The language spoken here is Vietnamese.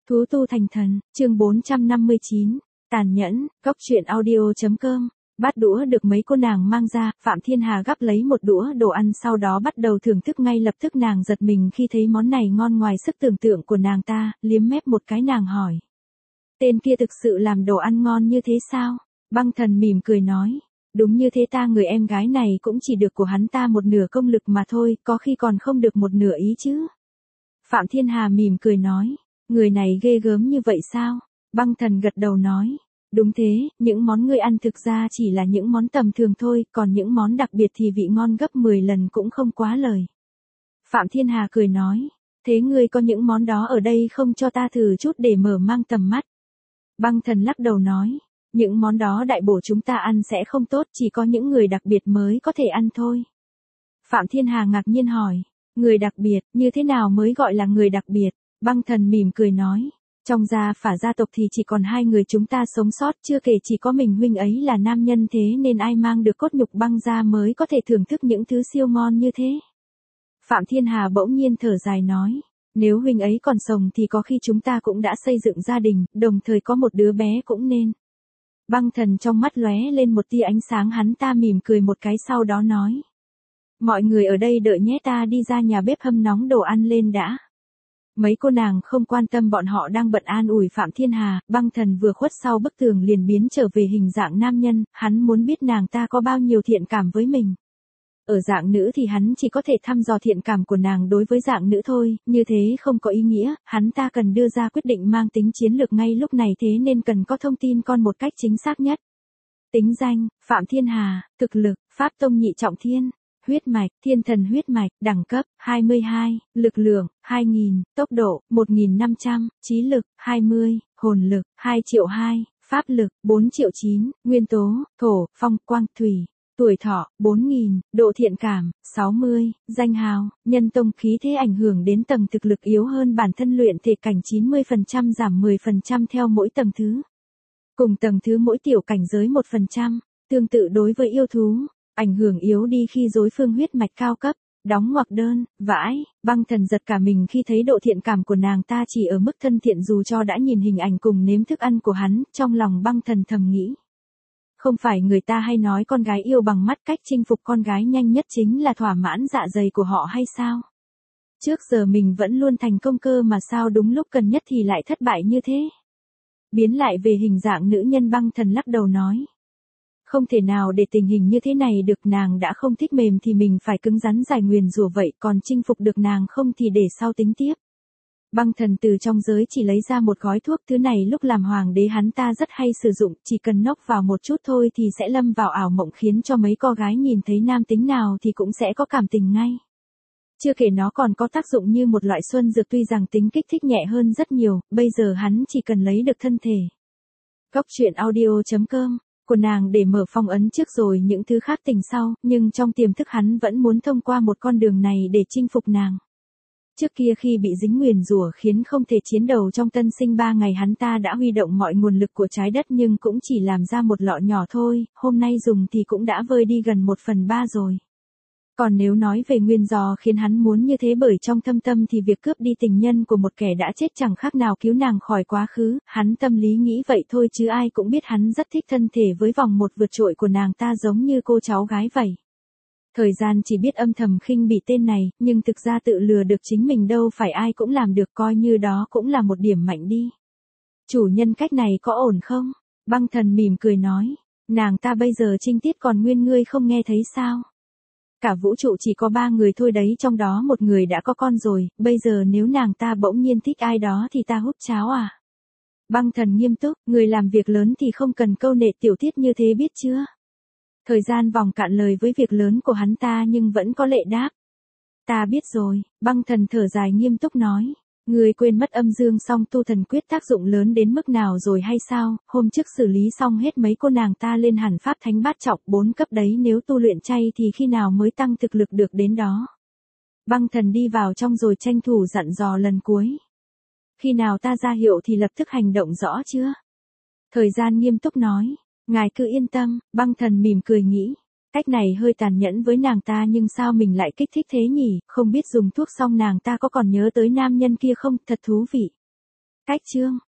Thú tu thành thần, chương 459, tàn nhẫn, góc truyện audio.com. Bát đũa được mấy cô nàng mang ra, Phạm Thiên Hà gắp lấy một đũa đồ ăn sau đó bắt đầu thưởng thức ngay lập tức nàng giật mình khi thấy món này ngon ngoài sức tưởng tượng của nàng ta, liếm mép một cái nàng hỏi. Tên kia thực sự làm đồ ăn ngon như thế sao? Băng Thần mỉm cười nói. Đúng như thế ta, người em gái này cũng chỉ được của hắn ta một nửa công lực mà thôi, có khi còn không được một nửa ý chứ. Phạm Thiên Hà mỉm cười nói. Người này ghê gớm như vậy sao? Băng Thần gật đầu nói. Đúng thế, những món ngươi ăn thực ra chỉ là những món tầm thường thôi, còn những món đặc biệt thì vị ngon gấp 10 lần cũng không quá lời. Phạm Thiên Hà cười nói. Thế ngươi có những món đó ở đây không, cho ta thử chút để mở mang tầm mắt? Băng Thần lắc đầu nói. Những món đó đại bổ chúng ta ăn sẽ không tốt, chỉ có những người đặc biệt mới có thể ăn thôi. Phạm Thiên Hà ngạc nhiên hỏi. Người đặc biệt, như thế nào mới gọi là người đặc biệt? Băng Thần mỉm cười nói. Trong gia tộc thì chỉ còn 2 người chúng ta sống sót, chưa kể chỉ có mình huynh ấy là nam nhân, thế nên ai mang được cốt nhục băng gia mới có thể thưởng thức những thứ siêu ngon như thế. Phạm Thiên Hà bỗng nhiên thở dài nói. Nếu huynh ấy còn sống thì có khi chúng ta cũng đã xây dựng gia đình, đồng thời có một đứa bé cũng nên. Băng Thần trong mắt lóe lên một tia ánh sáng, hắn ta mỉm cười một cái sau đó nói. Mọi người ở đây đợi nhé, ta đi ra nhà bếp hâm nóng đồ ăn lên đã. Mấy cô nàng không quan tâm bọn họ đang bận an ủi Phạm Thiên Hà, Băng Thần vừa khuất sau bức tường liền biến trở về hình dạng nam nhân, hắn muốn biết nàng ta có bao nhiêu thiện cảm với mình. Ở dạng nữ thì hắn chỉ có thể thăm dò thiện cảm của nàng đối với dạng nữ thôi, như thế không có ý nghĩa, hắn ta cần đưa ra quyết định mang tính chiến lược ngay lúc này, thế nên cần có thông tin con một cách chính xác nhất. Tính danh, Phạm Thiên Hà, thực lực, Pháp Tông nhị trọng thiên. Huyết mạch, Thiên Thần huyết mạch, đẳng cấp, 22, lực lượng, 2000, tốc độ, 1500, trí lực, 20, hồn lực, 2.200.000, pháp lực, 4.900.000, nguyên tố, thổ, phong, quang, thủy, tuổi thọ, 4000, độ thiện cảm, 60, danh hào, nhân tông khí thế ảnh hưởng đến tầng thực lực yếu hơn bản thân, luyện thể cảnh 90% giảm 10% theo mỗi tầng thứ. Cùng tầng thứ mỗi tiểu cảnh giới 1%, tương tự đối với yêu thú. Ảnh hưởng yếu đi khi đối phương huyết mạch cao cấp, đóng ngoặc đơn, vãi, Băng Thần giật cả mình khi thấy độ thiện cảm của nàng ta chỉ ở mức thân thiện, dù cho đã nhìn hình ảnh cùng nếm thức ăn của hắn, trong lòng Băng Thần thầm nghĩ. Không phải người ta hay nói con gái yêu bằng mắt, cách chinh phục con gái nhanh nhất chính là thỏa mãn dạ dày của họ hay sao? Trước giờ mình vẫn luôn thành công cơ mà sao đúng lúc cần nhất thì lại thất bại như thế? Biến lại về hình dạng nữ nhân, Băng Thần lắc đầu nói. Không thể nào để tình hình như thế này được, nàng đã không thích mềm thì mình phải cứng rắn giải nguyền rủa vậy, còn chinh phục được nàng không thì để sau tính tiếp. Băng Thần từ trong giới chỉ lấy ra một gói thuốc, thứ này lúc làm hoàng đế hắn ta rất hay sử dụng, chỉ cần nốc vào một chút thôi thì sẽ lâm vào ảo mộng, khiến cho mấy cô gái nhìn thấy nam tính nào thì cũng sẽ có cảm tình ngay. Chưa kể nó còn có tác dụng như một loại xuân dược, tuy rằng tính kích thích nhẹ hơn rất nhiều, bây giờ hắn chỉ cần lấy được thân thể. Góc truyện audio.com. Của nàng để mở phong ấn trước rồi những thứ khác tình sau, nhưng trong tiềm thức hắn vẫn muốn thông qua một con đường này để chinh phục nàng. Trước kia khi bị dính nguyền rủa khiến không thể chiến đấu trong tân sinh 3 ngày, hắn ta đã huy động mọi nguồn lực của trái đất nhưng cũng chỉ làm ra một lọ nhỏ thôi, hôm nay dùng thì cũng đã vơi đi gần 1/3 rồi. Còn nếu nói về nguyên do khiến hắn muốn như thế, bởi trong thâm tâm thì việc cướp đi tình nhân của một kẻ đã chết chẳng khác nào cứu nàng khỏi quá khứ, hắn tâm lý nghĩ vậy thôi chứ ai cũng biết hắn rất thích thân thể với vòng một vượt trội của nàng ta, giống như cô cháu gái vậy. Thời gian chỉ biết âm thầm khinh bỉ tên này, nhưng thực ra tự lừa được chính mình đâu phải ai cũng làm được, coi như đó cũng là một điểm mạnh đi. Chủ nhân, cách này có ổn không? Băng Thần mỉm cười nói. Nàng ta bây giờ trinh tiết còn nguyên, ngươi không nghe thấy sao? Cả vũ trụ chỉ có 3 người thôi đấy, trong đó một người đã có con rồi, bây giờ nếu nàng ta bỗng nhiên thích ai đó thì ta hút cháo à? Băng Thần nghiêm túc, người làm việc lớn thì không cần câu nệ tiểu tiết như thế biết chưa? Thời gian vòng cạn lời với việc lớn của hắn ta nhưng vẫn có lệ đáp. Ta biết rồi, Băng Thần thở dài nghiêm túc nói. Người quên mất âm dương song tu thần quyết tác dụng lớn đến mức nào rồi hay sao? Hôm trước xử lý xong hết mấy cô nàng ta lên hẳn pháp thánh bát trọng 4 cấp đấy, nếu tu luyện chay thì khi nào mới tăng thực lực được đến đó? Băng Thần đi vào trong rồi tranh thủ dặn dò lần cuối. Khi nào ta ra hiệu thì lập tức hành động, rõ chưa? Thời gian nghiêm túc nói. Ngài cứ yên tâm, Băng Thần mỉm cười nghĩ. Cách này hơi tàn nhẫn với nàng ta nhưng sao mình lại kích thích thế nhỉ, không biết dùng thuốc xong nàng ta có còn nhớ tới nam nhân kia không, thật thú vị. Cách chương